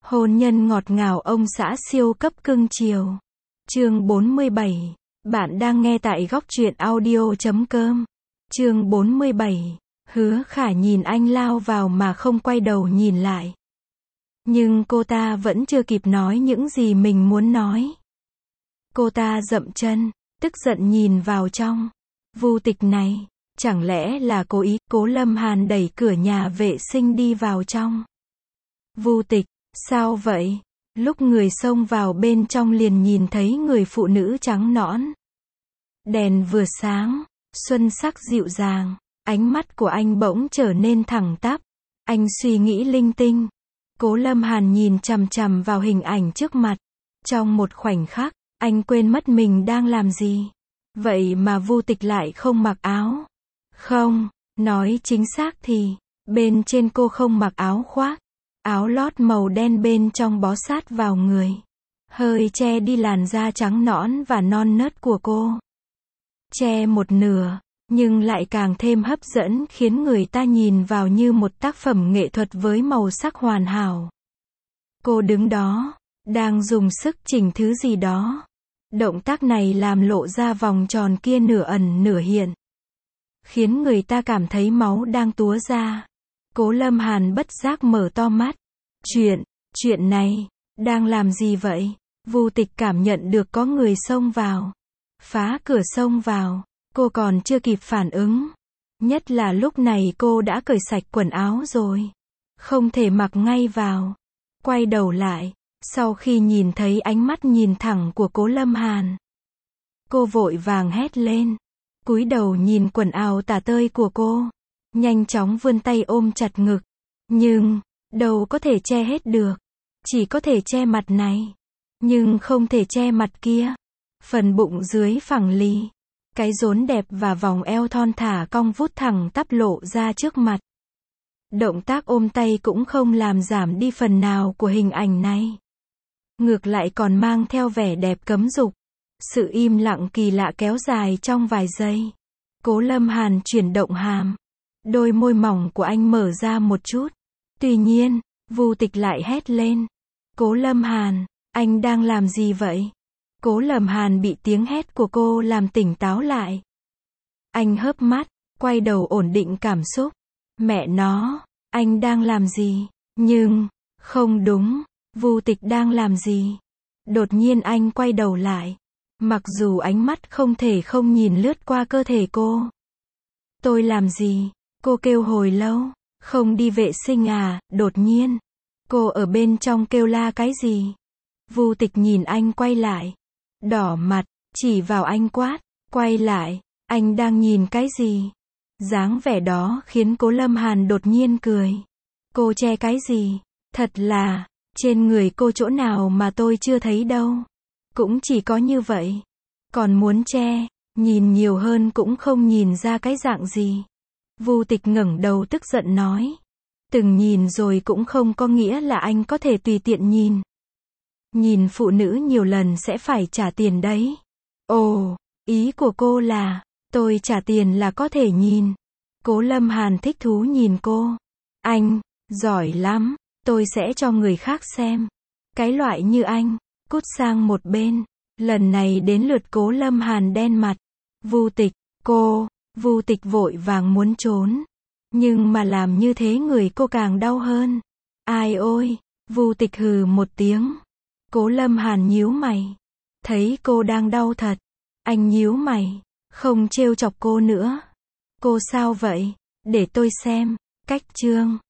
Hôn nhân ngọt ngào ông xã siêu cấp cưng chiều. Chương 47. Bạn đang nghe tại góc truyện audio.com. Chương 47. Hứa Khả nhìn anh lao vào mà không quay đầu nhìn lại. Nhưng cô ta vẫn chưa kịp nói những gì mình muốn nói. Cô ta dậm chân, tức giận nhìn vào trong. Vu Tịch này, chẳng lẽ là cố ý? Cố Lâm Hàn đẩy cửa nhà vệ sinh đi vào trong. Vu Tịch, sao vậy? Lúc người xông vào bên trong liền nhìn thấy người phụ nữ trắng nõn. Đèn vừa sáng, xuân sắc dịu dàng, ánh mắt của anh bỗng trở nên thẳng tắp. Anh suy nghĩ linh tinh. Cố Lâm Hàn nhìn chằm chằm vào hình ảnh trước mặt. Trong một khoảnh khắc, anh quên mất mình đang làm gì. Vậy mà Vu Tịch lại không mặc áo. Không, nói chính xác thì, bên trên cô không mặc áo khoác. Áo lót màu đen bên trong bó sát vào người. Hơi che đi làn da trắng nõn và non nớt của cô. Che một nửa, nhưng lại càng thêm hấp dẫn khiến người ta nhìn vào như một tác phẩm nghệ thuật với màu sắc hoàn hảo. Cô đứng đó, đang dùng sức chỉnh thứ gì đó. Động tác này làm lộ ra vòng tròn kia nửa ẩn nửa hiện. Khiến người ta cảm thấy máu đang túa ra. Cố Lâm Hàn bất giác mở to mắt. Chuyện này, đang làm gì vậy? Vu Tịch cảm nhận được có người xông vào. Phá cửa xông vào, cô còn chưa kịp phản ứng. Nhất là lúc này cô đã cởi sạch quần áo rồi. Không thể mặc ngay vào. Quay đầu lại, sau khi nhìn thấy ánh mắt nhìn thẳng của Cố Lâm Hàn. Cô vội vàng hét lên. Cúi đầu nhìn quần áo tả tơi của cô. Nhanh chóng vươn tay ôm chặt ngực. Nhưng, đâu có thể che hết được. Chỉ có thể che mặt này. Nhưng không thể che mặt kia. Phần bụng dưới phẳng lì. Cái rốn đẹp và vòng eo thon thả cong vút thẳng tắp lộ ra trước mặt. Động tác ôm tay cũng không làm giảm đi phần nào của hình ảnh này. Ngược lại còn mang theo vẻ đẹp cấm dục. Sự im lặng kỳ lạ kéo dài trong vài giây. Cố Lâm Hàn chuyển động hàm. Đôi môi mỏng của anh mở ra một chút. Tuy nhiên, Vu Tịch lại hét lên. Cố Lâm Hàn, anh đang làm gì vậy? Cố Lâm Hàn bị tiếng hét của cô làm tỉnh táo lại. Anh hớp mắt, quay đầu ổn định cảm xúc. Mẹ nó, anh đang làm gì? Nhưng, không đúng, Vu Tịch đang làm gì? Đột nhiên anh quay đầu lại. Mặc dù ánh mắt không thể không nhìn lướt qua cơ thể cô. Tôi làm gì? Cô kêu hồi lâu. Không đi vệ sinh à? Đột nhiên, cô ở bên trong kêu la cái gì? Vu Tịch nhìn anh quay lại. Đỏ mặt, chỉ vào anh quát. Quay lại, anh đang nhìn cái gì? Dáng vẻ đó khiến Cố Lâm Hàn đột nhiên cười. Cô che cái gì? Thật là, trên người cô chỗ nào mà tôi chưa thấy đâu. Cũng chỉ có như vậy. Còn muốn che, nhìn nhiều hơn cũng không nhìn ra cái dạng gì. Vu Tịch ngẩng đầu tức giận nói. Từng nhìn rồi cũng không có nghĩa là anh có thể tùy tiện nhìn. Nhìn phụ nữ nhiều lần sẽ phải trả tiền đấy. Ồ, ý của cô là, tôi trả tiền là có thể nhìn. Cố Lâm Hàn thích thú nhìn cô. Anh, giỏi lắm, tôi sẽ cho người khác xem. Cái loại như anh, cút sang một bên. Lần này đến lượt Cố Lâm Hàn đen mặt. Vu Tịch, Vu Tịch vội vàng muốn trốn. Nhưng mà làm như thế người cô càng đau hơn. Ai ôi, Vu Tịch hừ một tiếng. Cố Lâm Hàn nhíu mày. Thấy cô đang đau thật. Anh nhíu mày, không trêu chọc cô nữa. Cô sao vậy? Để tôi xem. Cách chương.